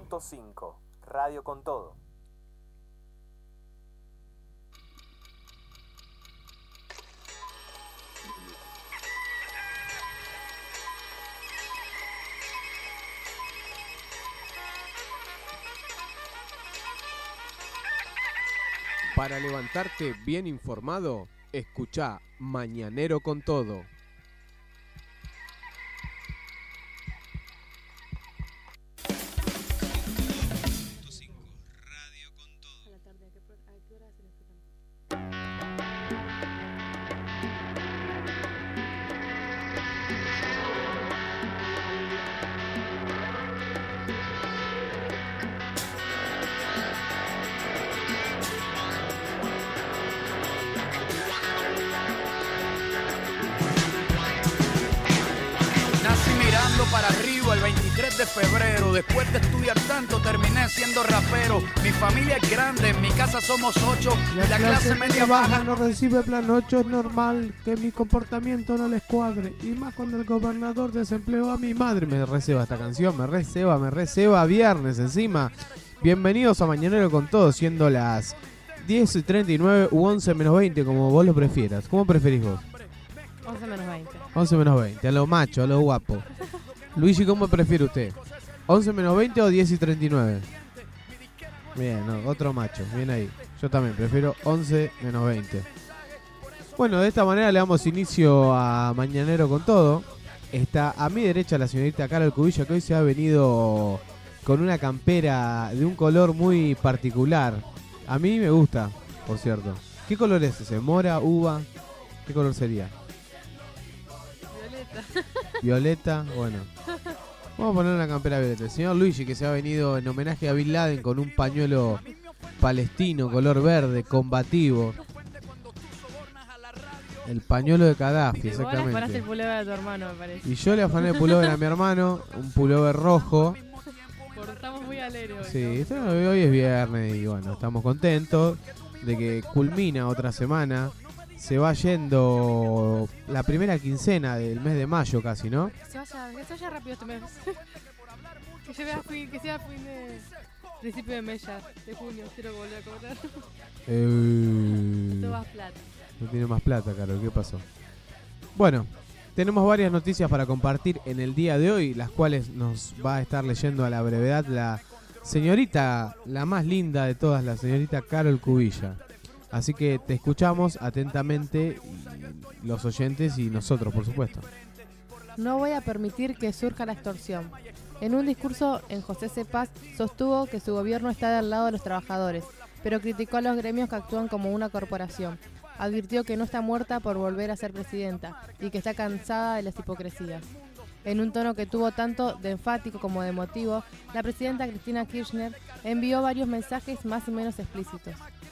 100.5 Radio con Todo. Para levantarte bien informado, escuchá Mañanero con Todo. Para arriba el 23 de febrero. Después de estudiar tanto terminé siendo rapero. Mi familia es grande, en mi casa somos 8. La clase media baja no recibe plan 8. Es normal que mi comportamiento no les cuadre. Y más cuando el gobernador desempleó a mi madre. Me receba esta canción, me receba viernes encima. Bienvenidos a Mañanero con Todo, siendo las 10:39 u 11 menos 20, como vos lo prefieras. ¿Cómo preferís vos? 11 menos 20. 11 menos 20, a lo macho, a lo guapo. Luigi, ¿cómo prefiere usted? ¿11 menos 20 o 10:39? Bien, no, otro macho, bien ahí. Yo también prefiero 11 menos 20. Bueno, de esta manera le damos inicio a Mañanero con Todo. Está a mi derecha la señorita Carol Cubilla, que hoy se ha venido con una campera de un color muy particular. A mí me gusta, por cierto. ¿Qué color es ese? ¿Mora, uva? ¿Qué color sería? Violeta, bueno. Vamos a poner una campera violeta. El señor Luigi, que se ha venido en homenaje a Bin Laden con un pañuelo palestino, color verde, combativo. El pañuelo de Gaddafi, exactamente. Vos le afanaste el pullover a tu hermano, me parece. Y yo le afané el pullover a mi hermano, un pullover rojo. Estamos muy alegres hoy. Sí, hoy es viernes y bueno, estamos contentos de que culmina otra semana. Se va yendo la primera quincena del mes de mayo casi, ¿no? Que se vaya rápido este mes. que sea fin de principio de mes ya, de junio, quiero volver a cobrar. Esto va plata. No tiene más plata, Carol, ¿qué pasó? Bueno, tenemos varias noticias para compartir en el día de hoy, las cuales nos va a estar leyendo a la brevedad la señorita, la más linda de todas, la señorita Carol Cubilla. Así que te escuchamos atentamente, los oyentes y nosotros, por supuesto. No voy a permitir que surja la extorsión. En un discurso en José C. Paz sostuvo que su gobierno está del lado de los trabajadores, pero criticó a los gremios que actúan como una corporación. Advirtió que no está muerta por volver a ser presidenta y que está cansada de las hipocresías. En un tono que tuvo tanto de enfático como de emotivo, la presidenta Cristina Kirchner envió varios mensajes más o menos explícitos.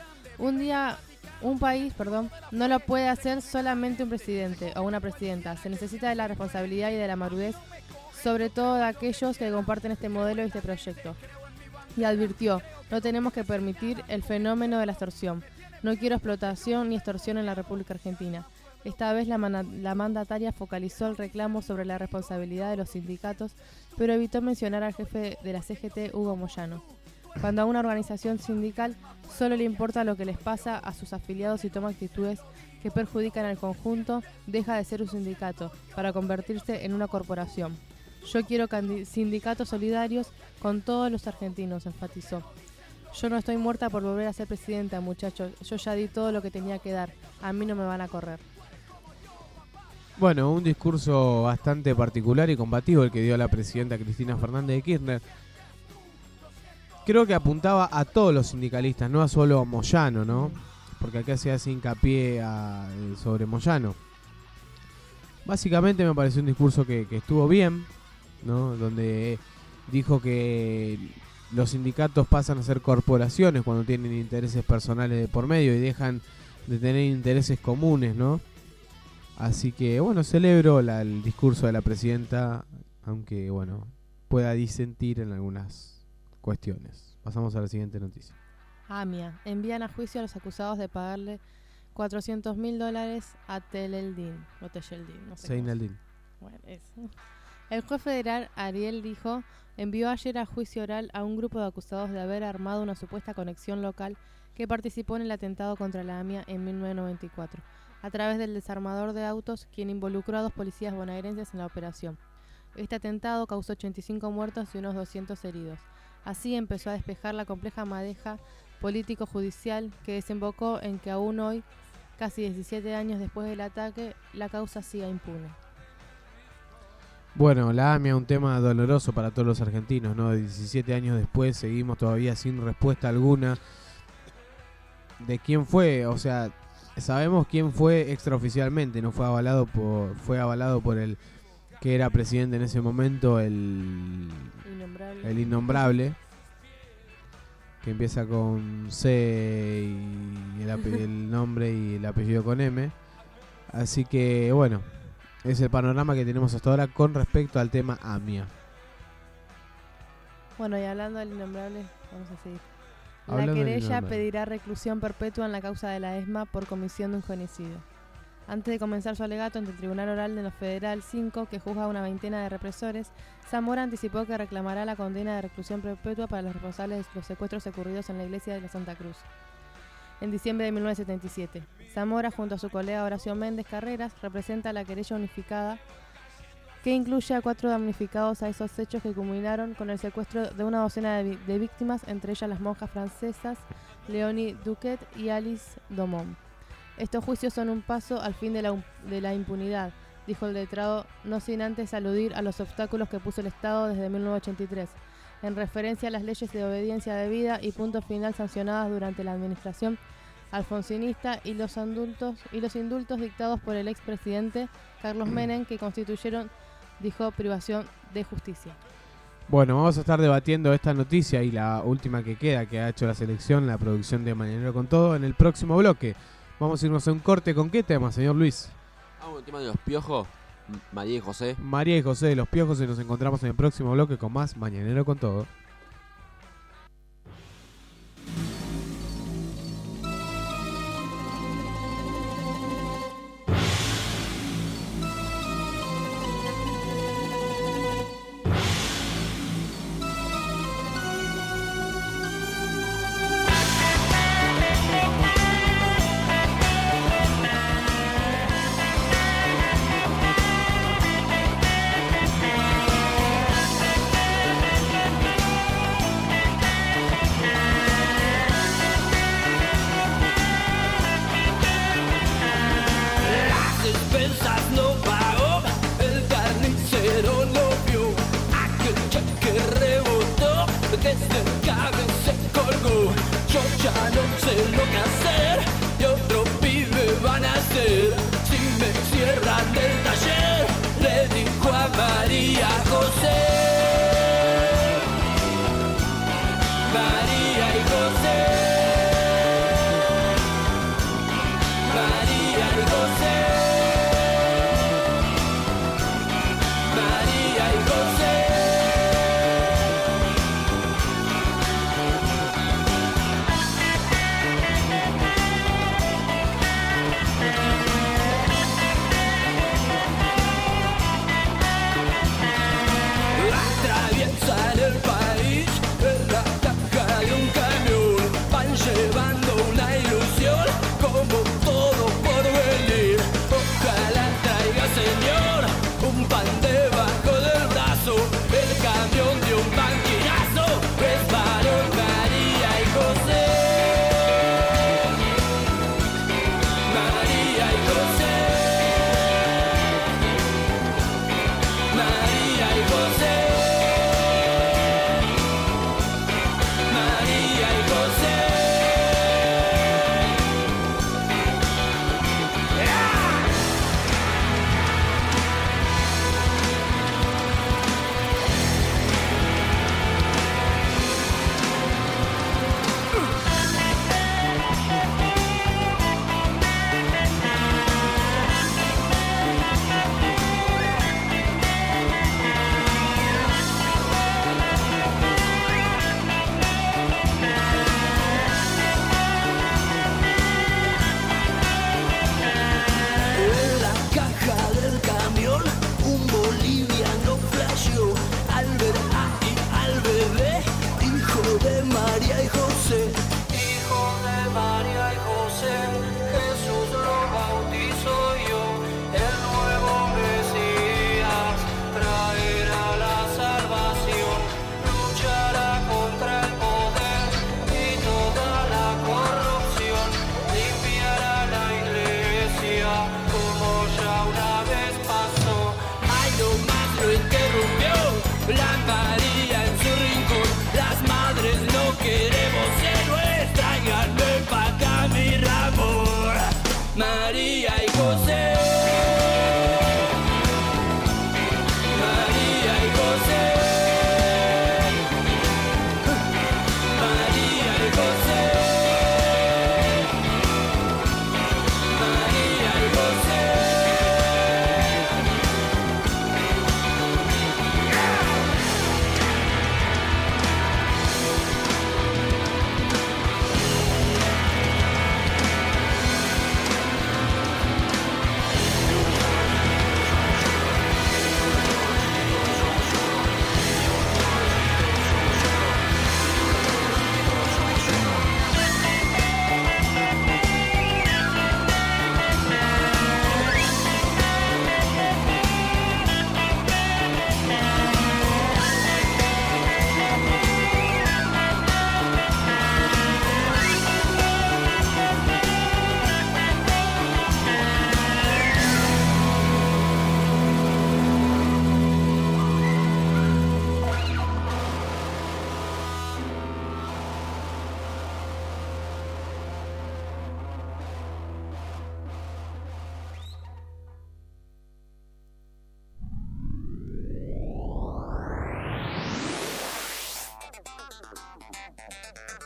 Un país, no lo puede hacer solamente un presidente o una presidenta. Se necesita de la responsabilidad y de la madurez, sobre todo de aquellos que comparten este modelo y este proyecto. Y advirtió, no tenemos que permitir el fenómeno de la extorsión. No quiero explotación ni extorsión en la República Argentina. Esta vez la mandataria focalizó el reclamo sobre la responsabilidad de los sindicatos, pero evitó mencionar al jefe de la CGT, Hugo Moyano. Cuando a una organización sindical solo le importa lo que les pasa a sus afiliados y toma actitudes que perjudican al conjunto, deja de ser un sindicato para convertirse en una corporación. Yo quiero sindicatos solidarios con todos los argentinos, enfatizó. Yo no estoy muerta por volver a ser presidenta, muchachos. Yo ya di todo lo que tenía que dar. A mí no me van a correr. Bueno, un discurso bastante particular y combativo el que dio la presidenta Cristina Fernández de Kirchner. Creo que apuntaba a todos los sindicalistas, no a solo a Moyano, ¿no? Porque acá se hace hincapié sobre Moyano. Básicamente me pareció un discurso que estuvo bien, ¿no? Donde dijo que los sindicatos pasan a ser corporaciones cuando tienen intereses personales de por medio y dejan de tener intereses comunes, ¿no? Así que, bueno, celebro el discurso de la presidenta, aunque, bueno, pueda disentir en algunas cuestiones. Pasamos a la siguiente noticia. AMIA. Envían a juicio a los acusados de pagarle $400.000 a Teleldin. O Teleldin, no sé. Seineldin. Bueno, eso. El juez federal Ariel Lijo envió ayer a juicio oral a un grupo de acusados de haber armado una supuesta conexión local que participó en el atentado contra la AMIA en 1994, a través del desarmador de autos, quien involucró a 2 policías bonaerenses en la operación. Este atentado causó 85 muertos y unos 200 heridos. Así empezó a despejar la compleja madeja político-judicial que desembocó en que aún hoy, casi 17 años después del ataque, la causa siga impune. Bueno, la AMIA, un tema doloroso para todos los argentinos, ¿no? 17 años después seguimos todavía sin respuesta alguna de quién fue. O sea, sabemos quién fue extraoficialmente, no fue avalado por el que era presidente en ese momento, el innombrable, que empieza con C y el nombre y el apellido con M. Así que bueno, es el panorama que tenemos hasta ahora con respecto al tema AMIA. Bueno, y hablando del innombrable, vamos a seguir. Hablando La del querella innombrable. pedirá reclusión perpetua en la causa de la ESMA por comisión de un genocidio. Antes de comenzar su alegato ante el Tribunal Oral de lo Federal 5, que juzga a una veintena de represores, Zamora anticipó que reclamará la condena de reclusión perpetua para los responsables de los secuestros ocurridos en la iglesia de la Santa Cruz en diciembre de 1977. Zamora, junto a su colega Horacio Méndez Carreras, representa la querella unificada que incluye a 4 damnificados a esos hechos que culminaron con el secuestro de una docena de víctimas, entre ellas las monjas francesas Léonie Duquet y Alice Domon. Estos juicios son un paso al fin de la impunidad, dijo el letrado, no sin antes aludir a los obstáculos que puso el Estado desde 1983, en referencia a las leyes de obediencia debida y punto final sancionadas durante la administración alfonsinista y los indultos dictados por el expresidente Carlos Menem, que constituyeron, dijo, privación de justicia. Bueno, vamos a estar debatiendo esta noticia y la última que queda, que ha hecho la selección, la producción de Mañanero con Todo, en el próximo bloque. Vamos a irnos a un corte. ¿Con qué tema, señor Luis? Un tema de los Piojos, María y José. María y José de los Piojos, y nos encontramos en el próximo bloque con más Mañanero con Todo.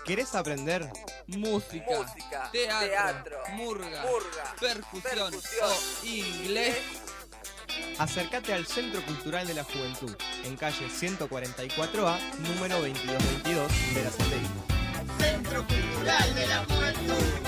¿Querés aprender? Música, teatro, murga, percusión o inglés. Acércate al Centro Cultural de la Juventud, en calle 144A, número 2222, Verazategui. Centro Cultural de la Juventud.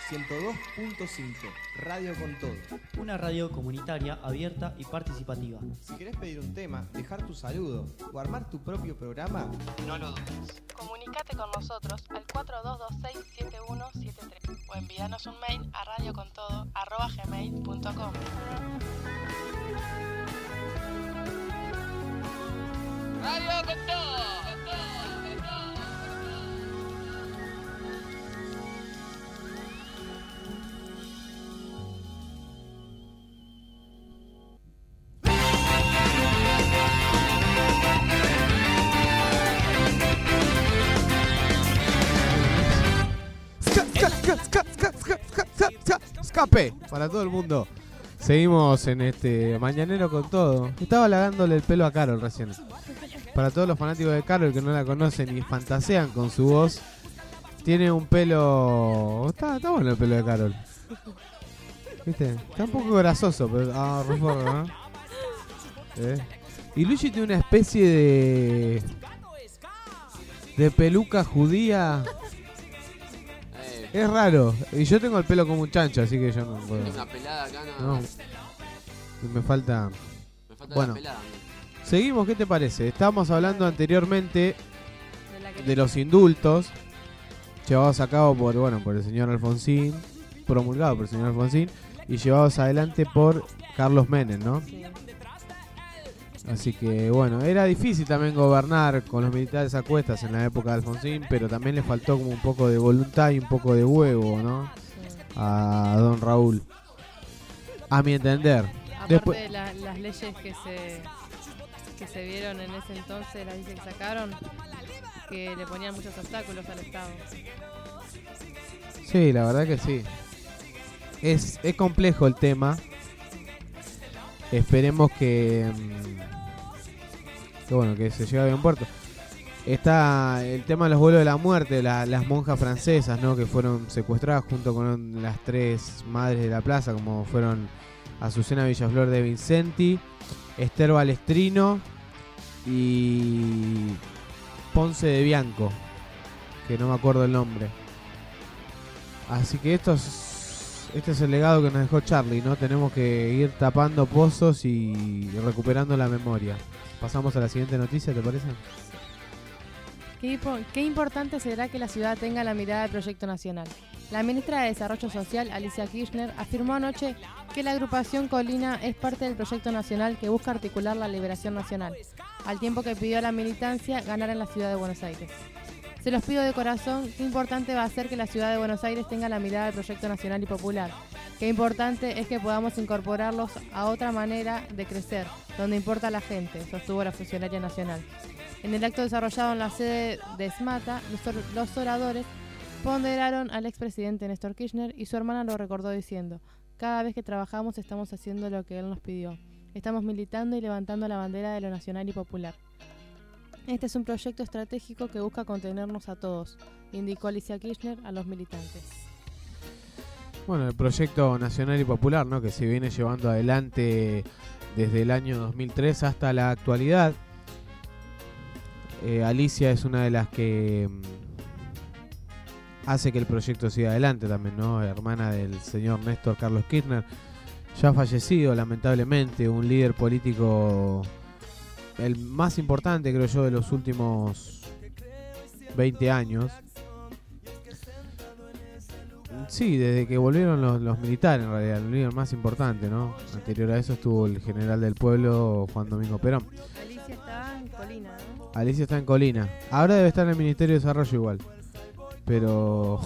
102.5, Radio con Todo. Una radio comunitaria, abierta y participativa. Si querés pedir un tema, dejar tu saludo o armar tu propio programa, no lo dudes. Comunicate con nosotros al 4226-7173 o envíanos un mail a radiocontodo@gmail.com. Radio con todo. Escape para todo el mundo. Seguimos en este Mañanero con Todo. Estaba halagándole el pelo a Carol recién. Para todos los fanáticos de Carol que no la conocen y fantasean con su voz, tiene un pelo... Está bueno el pelo de Carol. ¿Viste? Está un poco grasoso, pero... reforma, ¿no? Y Luigi tiene una especie de peluca judía. Es raro. Y yo tengo el pelo como un chancho, así que yo no puedo. Tengo una pelada acá, no. Me falta bueno, la pelada. Seguimos, ¿qué te parece? Estábamos hablando anteriormente de los indultos llevados a cabo por el señor Alfonsín, promulgado por el señor Alfonsín y llevados adelante por Carlos Menem, ¿no? Sí. Así que bueno, era difícil también gobernar con los militares a cuestas en la época de Alfonsín, pero también le faltó como un poco de voluntad y un poco de huevo, ¿no? Sí. A don Raúl, a mi entender. Aparte después de las leyes que se vieron en ese entonces, las leyes que sacaron, que le ponían muchos obstáculos al Estado. Sí, la verdad que sí. Es complejo el tema. Esperemos que se llegue a buen puerto. Está el tema de los vuelos de la muerte, las monjas francesas, ¿no? Que fueron secuestradas junto con las 3 madres de la plaza, como fueron Azucena Villaflor de Vincenti, Esther Balestrino y Ponce de Bianco, que no me acuerdo el nombre. Así que este es el legado que nos dejó Charlie, ¿no? Tenemos que ir tapando pozos y recuperando la memoria. Pasamos a la siguiente noticia, ¿te parece? Qué importante será que la ciudad tenga la mirada del proyecto nacional. La ministra de Desarrollo Social, Alicia Kirchner, afirmó anoche que la agrupación Colina es parte del proyecto nacional que busca articular la liberación nacional, al tiempo que pidió a la militancia ganar en la ciudad de Buenos Aires. Se los pido de corazón, qué importante va a ser que la ciudad de Buenos Aires tenga la mirada del proyecto nacional y popular. Qué importante es que podamos incorporarlos a otra manera de crecer, donde importa la gente, sostuvo la funcionaria nacional. En el acto desarrollado en la sede de SMATA, los oradores ponderaron al expresidente Néstor Kirchner y su hermana lo recordó diciendo: cada vez que trabajamos estamos haciendo lo que él nos pidió. Estamos militando y levantando la bandera de lo nacional y popular. Este es un proyecto estratégico que busca contenernos a todos, indicó Alicia Kirchner a los militantes. Bueno, el proyecto nacional y popular, ¿no? Que se viene llevando adelante desde el año 2003 hasta la actualidad. Alicia es una de las que hace que el proyecto siga adelante también, ¿no? Hermana del señor Néstor Carlos Kirchner, ya fallecido lamentablemente, un líder político, el más importante creo yo de los últimos 20 años. Sí, desde que volvieron los militares en realidad, el líder más importante, ¿no? Anterior a eso estuvo el general del pueblo, Juan Domingo Perón. Alicia está en Colina, ¿no? Alicia está en Colina. Ahora debe estar en el Ministerio de Desarrollo igual. Pero...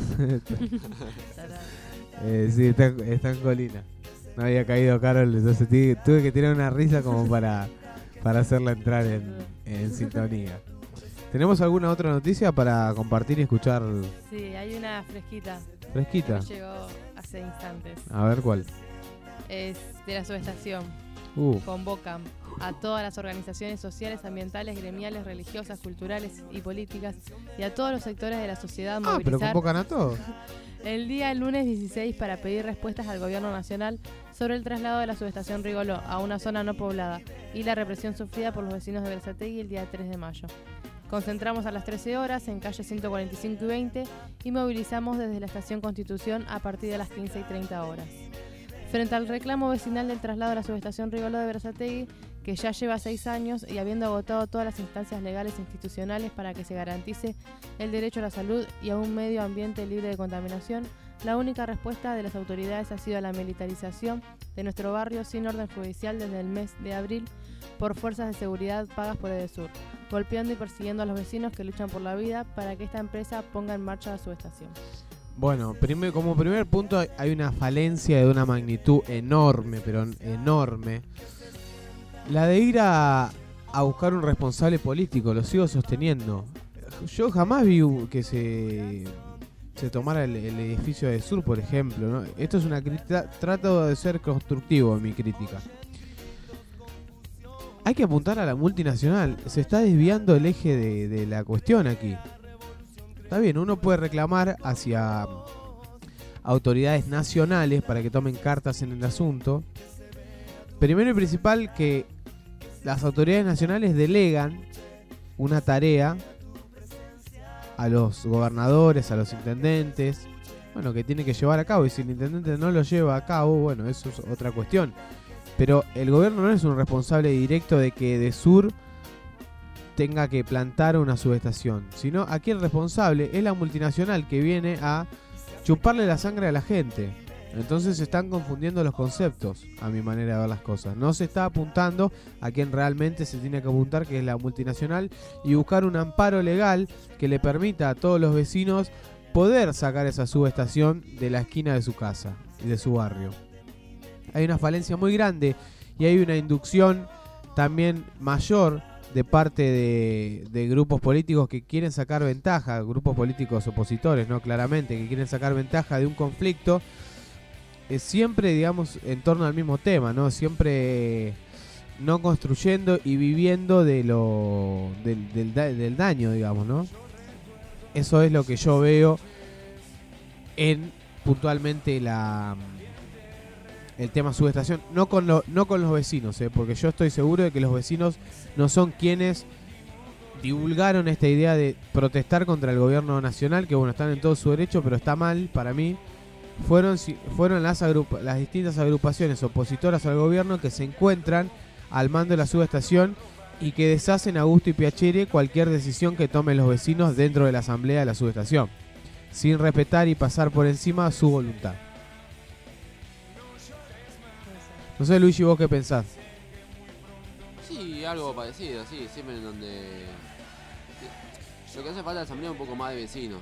sí, está en Colina. No había caído Carol, entonces tuve que tirar una risa como para hacerla entrar en sintonía. ¿Tenemos alguna otra noticia para compartir y escuchar? Sí, hay una fresquita. ¿Fresquita? Que llegó hace instantes. A ver, ¿cuál? Es de la subestación. Convocan a todas las organizaciones sociales, ambientales, gremiales, religiosas, culturales y políticas y a todos los sectores de la sociedad a movilizar. Pero convocan a todos. El día lunes 16 para pedir respuestas al gobierno nacional sobre el traslado de la subestación Rigoló a una zona no poblada y la represión sufrida por los vecinos de Berazategui el día 3 de mayo. Concentramos a las 13 horas en calle 145 y 20 y movilizamos desde la Estación Constitución a partir de las 15 y 30 horas. Frente al reclamo vecinal del traslado a la subestación Rigoló de Berazategui, que ya lleva 6 años y habiendo agotado todas las instancias legales e institucionales para que se garantice el derecho a la salud y a un medio ambiente libre de contaminación, la única respuesta de las autoridades ha sido la militarización de nuestro barrio sin orden judicial desde el mes de abril por fuerzas de seguridad pagas por Edesur, golpeando y persiguiendo a los vecinos que luchan por la vida para que esta empresa ponga en marcha la subestación. Bueno, como primer punto hay una falencia de una magnitud enorme, pero enorme. La de ir a buscar un responsable político, lo sigo sosteniendo. Yo jamás vi que se tomara el edificio de Sur, por ejemplo, ¿no? Esto es una crítica, trato de ser constructivo en mi crítica. Hay que apuntar a la multinacional, se está desviando el eje de la cuestión aquí. Está bien, uno puede reclamar hacia autoridades nacionales para que tomen cartas en el asunto. Primero y principal, que las autoridades nacionales delegan una tarea a los gobernadores, a los intendentes, bueno, que tiene que llevar a cabo, y si el intendente no lo lleva a cabo, bueno, eso es otra cuestión. Pero el gobierno no es un responsable directo de que Edesur tenga que plantar una subestación, sino aquí el responsable es la multinacional que viene a chuparle la sangre a la gente. Entonces se están confundiendo los conceptos, a mi manera de ver las cosas. No se está apuntando a quien realmente se tiene que apuntar, que es la multinacional, y buscar un amparo legal que le permita a todos los vecinos poder sacar esa subestación de la esquina de su casa y de su barrio. Hay una falencia muy grande y hay una inducción también mayor de parte de grupos políticos que quieren sacar ventaja, grupos políticos opositores, ¿no? Claramente, que quieren sacar ventaja de un conflicto, siempre, digamos, en torno al mismo tema, ¿no? Siempre no construyendo y viviendo del daño, digamos, ¿no? Eso es lo que yo veo en puntualmente el tema subestación, no con los vecinos, porque yo estoy seguro de que los vecinos no son quienes divulgaron esta idea de protestar contra el gobierno nacional, que bueno, están en todo su derecho, pero está mal para mí. Fueron las distintas agrupaciones opositoras al gobierno que se encuentran al mando de la subestación y que deshacen a gusto y piacere cualquier decisión que tomen los vecinos dentro de la asamblea de la subestación, sin respetar y pasar por encima su voluntad. No sé, Luigi, ¿vos qué pensás? Sí, algo parecido, sí, siempre en donde lo que hace falta en la asamblea es un poco más de vecinos.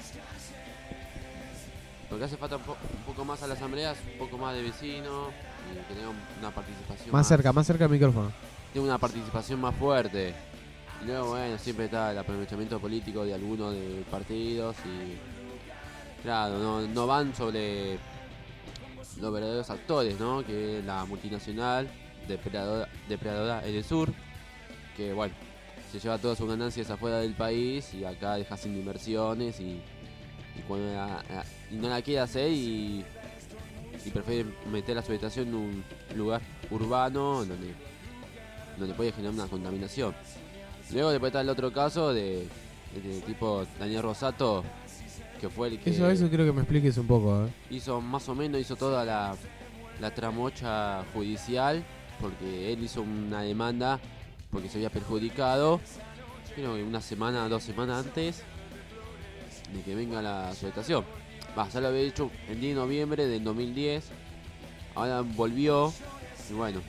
Lo que hace falta un poco más a la asamblea es un poco más de vecinos y que tenga una participación más cerca el micrófono. Tiene una participación más fuerte. Y luego, bueno, siempre está el aprovechamiento político de algunos de partidos y claro, no van sobre los verdaderos actores, ¿no? Que es la multinacional depredadora Edesur, que bueno, se lleva todas sus ganancias afuera del país y acá deja sin inversiones y cuando no la quiere hacer y prefiere meter la subestación en un lugar urbano donde puede generar una contaminación. Luego después está el otro caso de tipo Daniel Rosato, que fue el que eso quiero que me expliques un poco, hizo toda la tramocha judicial, porque él hizo una demanda porque se había perjudicado, creo que 2 semanas antes de que venga la subestación. Ya lo había hecho el 10 de noviembre del 2010, ahora volvió y bueno,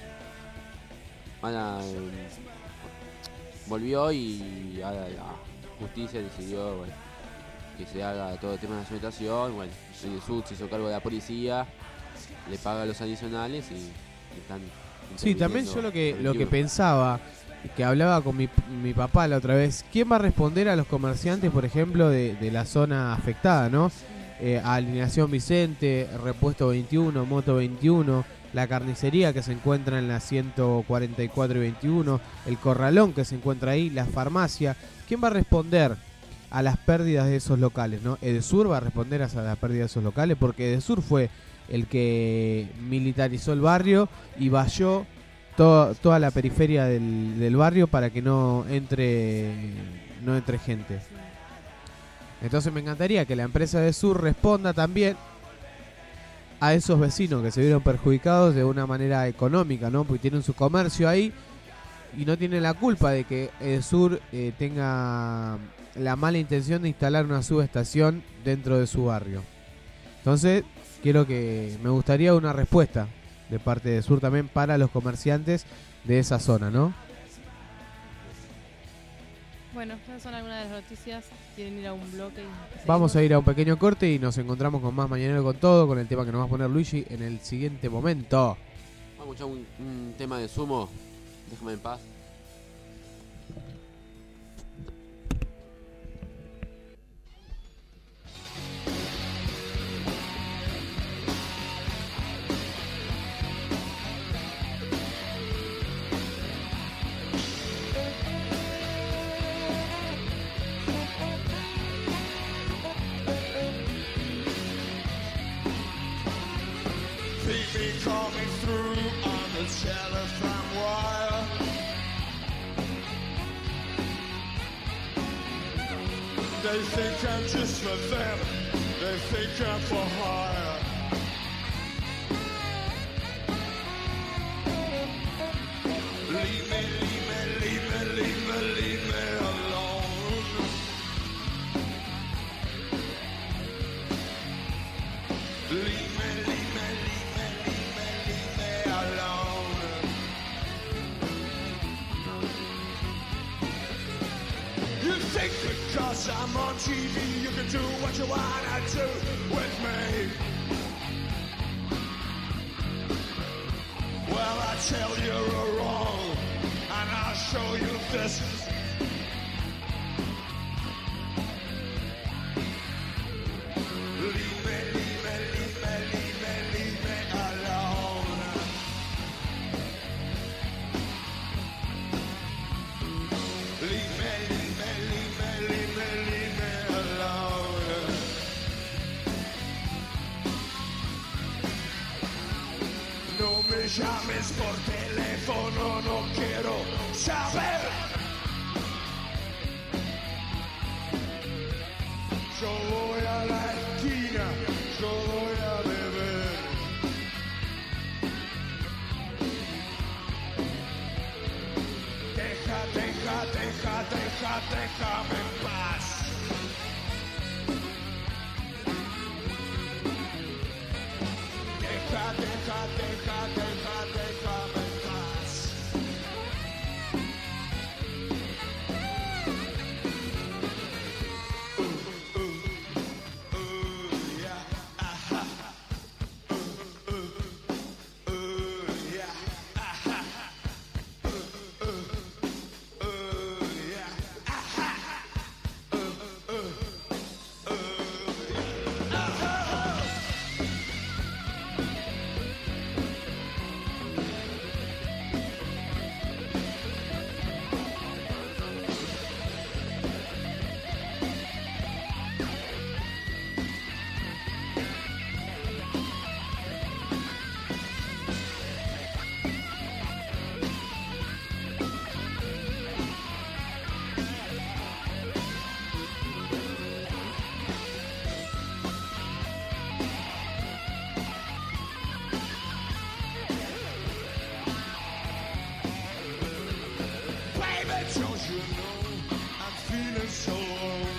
volvió y ahora la justicia decidió, bueno, que se haga todo el tema de la subestación. Bueno, Edesur se hizo cargo de la policía, le paga los adicionales y están. Sí, también yo lo que pensaba, que hablaba con mi papá la otra vez, ¿quién va a responder a los comerciantes, por ejemplo, de la zona afectada, ¿no? Alineación Vicente, Repuesto 21, Moto 21, la carnicería que se encuentra en la 144 y 21, el corralón que se encuentra ahí, la farmacia. ¿Quién va a responder a las pérdidas de esos locales, ¿no? Edesur va a responder a las pérdidas de esos locales, porque Edesur fue el que militarizó el barrio y valló toda la periferia del barrio para que no entre no entre gente. Entonces me encantaría que la empresa de Sur responda también a esos vecinos que se vieron perjudicados de una manera económica, ¿no? Porque tienen su comercio ahí y no tienen la culpa de que Sur tenga la mala intención de instalar una subestación dentro de su barrio. Entonces, me gustaría una respuesta de parte de Sur también para los comerciantes de esa zona, ¿no? Bueno, esas son algunas de las noticias. ¿Quieren ir a un bloque? Vamos a ir a un pequeño corte y nos encontramos con más Mañanero con Todo, con el tema que nos va a poner Luigi en el siguiente momento. Vamos a escuchar un tema de Sumo. Déjame en paz. Coming through on the telephone wire. They think I'm just for them. They think I'm for hire. Leave me, leave me, leave me, leave me, leave me alone. Leave me, leave me, leave me, leave me, leave me alone. You think because I'm on TV you can do what you wanna do with me? Well, I tell you you're wrong, and I'll show you this. Leave me, leave me, leave me, leave me, leave me alone. Leave me, leave me, leave me, leave me, leave me alone. No me llames por teléfono, no quiero saber. Yo voy a la esquina, yo voy a beber. Deja, deja, deja, deja, déjame en paz. Deja, deja, deja, deja, déjame en paz. Yeah, aha. Yeah, aha. Yeah, aha. Baby, don't you know I'm feeling so alone?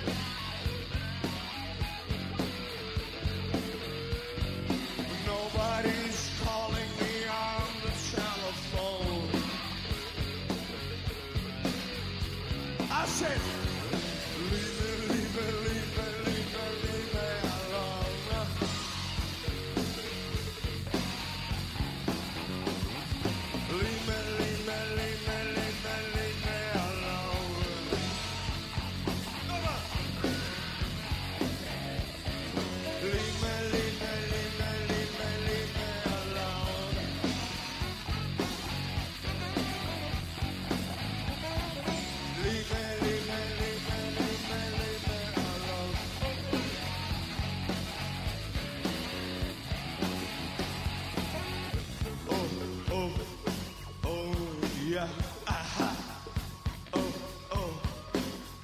Nobody's calling me on the telephone. I said, leave me, leave me, leave me, leave me, leave me alone. Leave me, leave me, leave me, leave me, leave me alone. Come on. Leave me, leave me, leave me, leave me, leave me alone. Leave me, leave me, leave me, leave me, leave me alone. Oh, yeah, aha. Oh,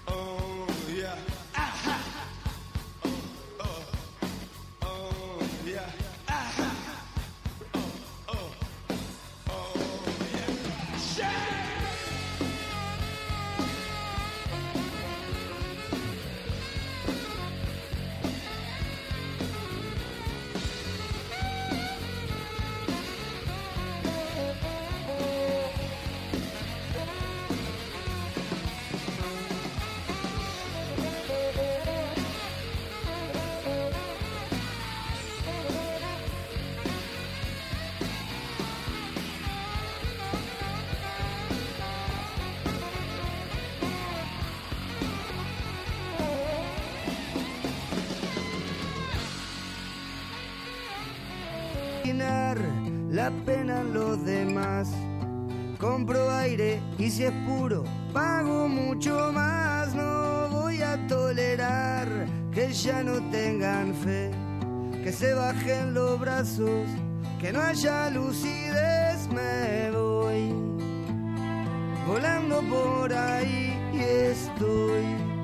tolerar la pena en los demás. Compro aire y si es puro, pago mucho más. No voy a tolerar que ya no tengan fe, que se bajen los brazos, que no haya lucidez. Me voy volando por ahí y estoy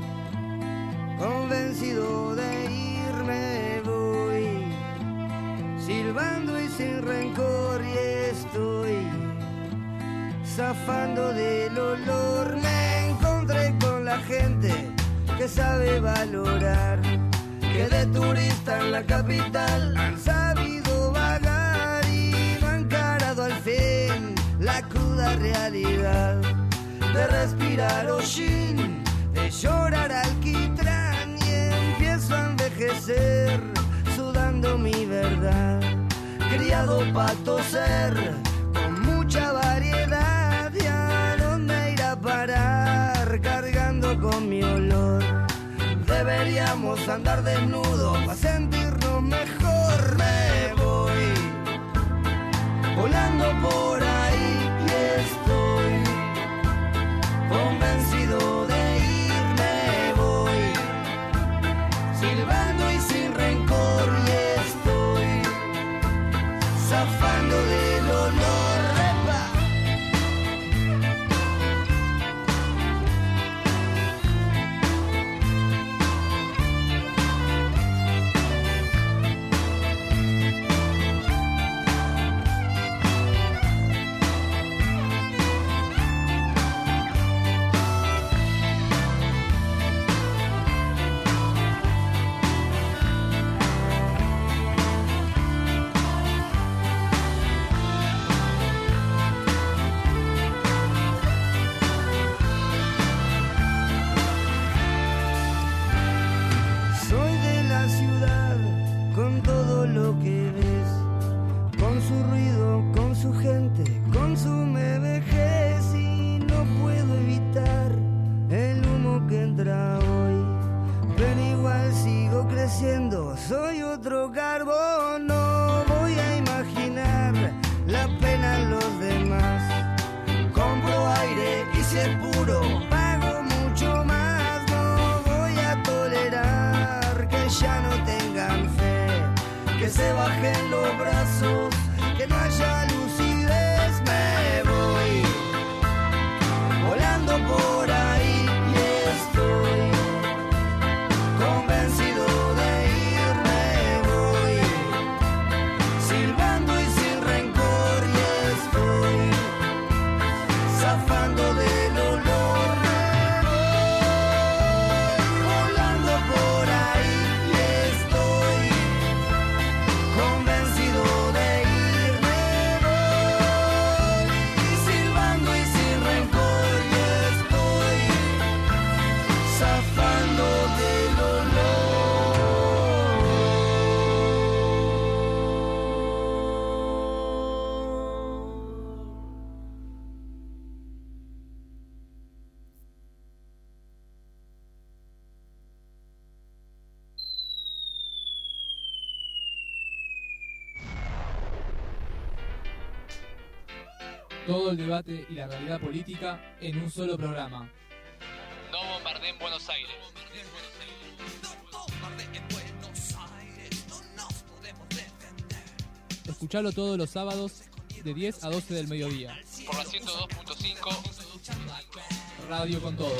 convencido de irme. Voy silbando y sin rencor y estoy zafando del olor. Me encontré con la gente que sabe valorar, que de turista en la capital han sabido vagar y no han encarado al fin la cruda realidad de respirar hollín, de llorar alquitrán, y empiezo a envejecer sudando mi verdad, criado pa' toser con mucha variedad. ¿Y a dónde ir a parar cargando con mi olor? Deberíamos andar desnudos para sentirnos mejor. Me voy volando por ahí y estoy convencido de irme. Voy silbando y sin rencor y estoy zafando del olor. Soy otro carbón, no voy a imaginar la pena en los demás. Compro aire y si es puro, pago mucho más. No voy a tolerar que ya no tengan fe, que se bajen los brazos, que no haya lucidez. Me voy volando por ahí y estoy convencido de zafando del olor. Volando por ahí y estoy convencido de irme. Voy silbando y sin rencor y estoy zafando del olor. Todo el debate y la realidad política en un solo programa. No bombardeen Buenos Aires. Escuchalo todos los sábados de 10 a 12 del mediodía. Por la 102.5 Radio con Todo.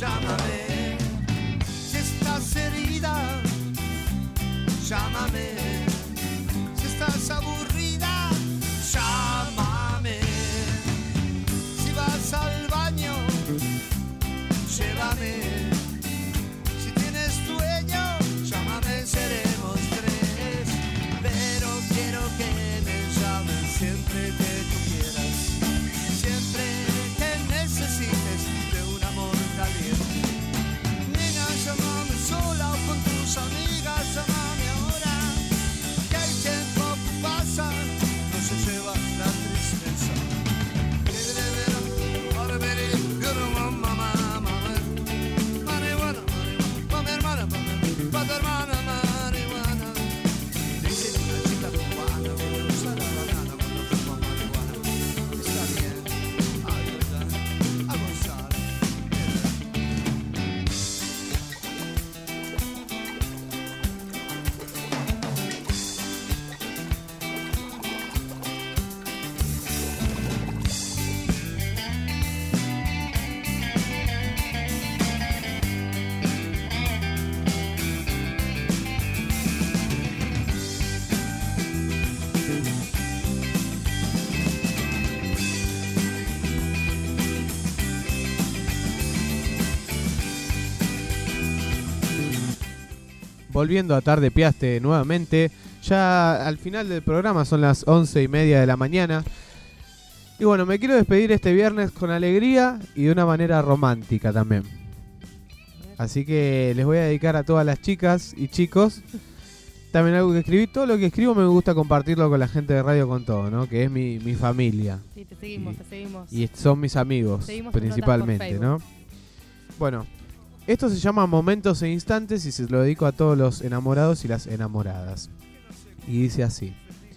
llámame. Si estás herida, llámame. Si estás aburrida, llámame. Si vas al baño, llévame. Si tienes sueño, llámame, seremos tres. Pero quiero que me llames siempre que tú quieras. Siempre que necesites de un amor caliente. Nena, llámame sola o con tus amigas, llámame ahora. Que el tiempo pasa, no se lleva la tristeza. Pa' tu hermana marihuana. Dice una chica cubana que le usa la banana cuando fuma marihuana. Está bien, ayuda a gozar. Volviendo a Tarde Piaste nuevamente. Ya al final del programa son las 11:30 de la mañana. Y bueno, me quiero despedir este viernes con alegría y de una manera romántica también. Así que les voy a dedicar a todas las chicas y chicos también algo que escribí. Todo lo que escribo me gusta compartirlo con la gente de Radio Con Todo, ¿no? Que es mi familia. Sí, te seguimos, te seguimos. Y son mis amigos, Seguimos principalmente, ¿no? Bueno, esto se llama Momentos e Instantes y se lo dedico a todos los enamorados y las enamoradas. Y dice así: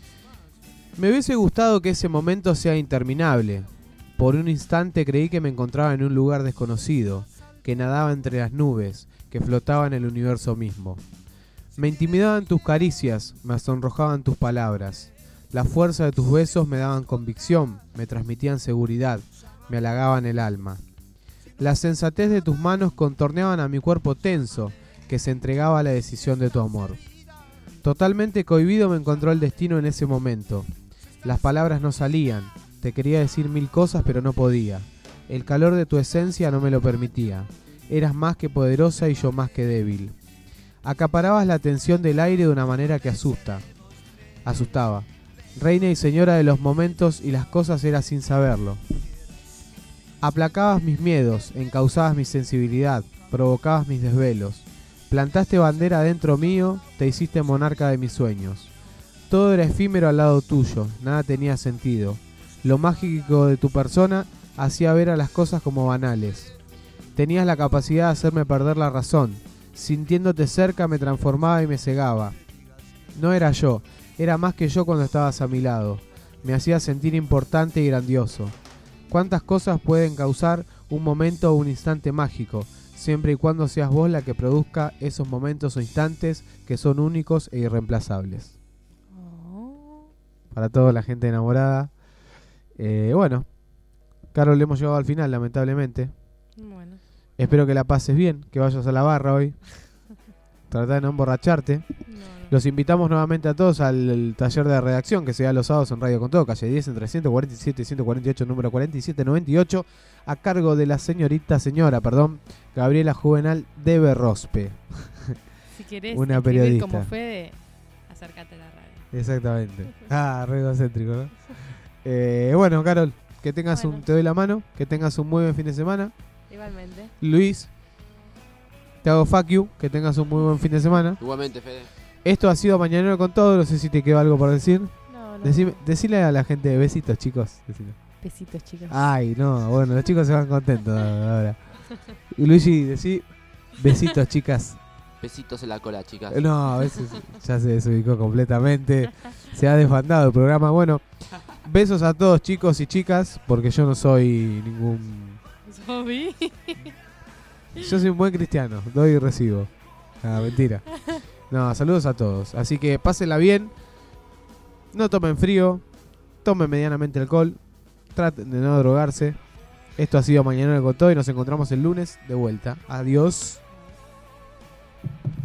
me hubiese gustado que ese momento sea interminable. Por un instante creí que me encontraba en un lugar desconocido, que nadaba entre las nubes, que flotaba en el universo mismo. Me intimidaban tus caricias, me sonrojaban tus palabras. La fuerza de tus besos me daban convicción, me transmitían seguridad, me halagaban el alma. La sensatez de tus manos contorneaban a mi cuerpo tenso, que se entregaba a la decisión de tu amor. Totalmente cohibido me encontró el destino en ese momento. Las palabras no salían, te quería decir mil cosas pero no podía. El calor de tu esencia no me lo permitía. Eras más que poderosa y yo más que débil. Acaparabas la atención del aire de una manera que asustaba. Reina y señora de los momentos y las cosas eras sin saberlo. Aplacabas mis miedos, encauzabas mi sensibilidad, provocabas mis desvelos. Plantaste bandera dentro mío, te hiciste monarca de mis sueños. Todo era efímero al lado tuyo, nada tenía sentido. Lo mágico de tu persona hacía ver a las cosas como banales. Tenías la capacidad de hacerme perder la razón. Sintiéndote cerca me transformaba y me cegaba. No era yo, era más que yo cuando estabas a mi lado. Me hacía sentir importante y grandioso. ¿Cuántas cosas pueden causar un momento o un instante mágico, siempre y cuando seas vos la que produzca esos momentos o instantes que son únicos e irreemplazables? Para toda la gente enamorada. Bueno, Carol, le hemos llegado al final, lamentablemente. Bueno. Espero que la pases bien, que vayas a la barra hoy. Trata de no emborracharte. Los invitamos nuevamente a todos al taller de redacción que se da los sábados en Radio Con Todo, calle 10, entre 147 y 148, número 4798, a cargo de la señora Gabriela Juvenal de Berrospe. Si querés una periodista como Fede, acércate a la radio. Exactamente. Re egocéntrico, ¿no? Bueno, Carol, que tengas te doy la mano, que tengas un muy buen fin de semana. Igualmente. Luis, te hago fuck you, que tengas un muy buen fin de semana. Igualmente, Fede. Esto ha sido Mañanero con Todo, no sé si te quedó algo por decir. No. Decile a la gente, besitos, chicos. Decile. Besitos, chicos. Ay, no, bueno, los chicos se van contentos ahora. Y Luigi, decí besitos, chicas. Besitos en la cola, chicas. No, a veces ya se desubicó completamente. Se ha desbandado el programa. Bueno, besos a todos, chicos y chicas, porque yo no soy ningún... ¿Soy? Yo soy un buen cristiano, doy y recibo. Mentira. No, saludos a todos. Así que pásenla bien. No tomen frío. Tomen medianamente alcohol. Traten de no drogarse. Esto ha sido Mañanero con Todo y nos encontramos el lunes de vuelta. Adiós.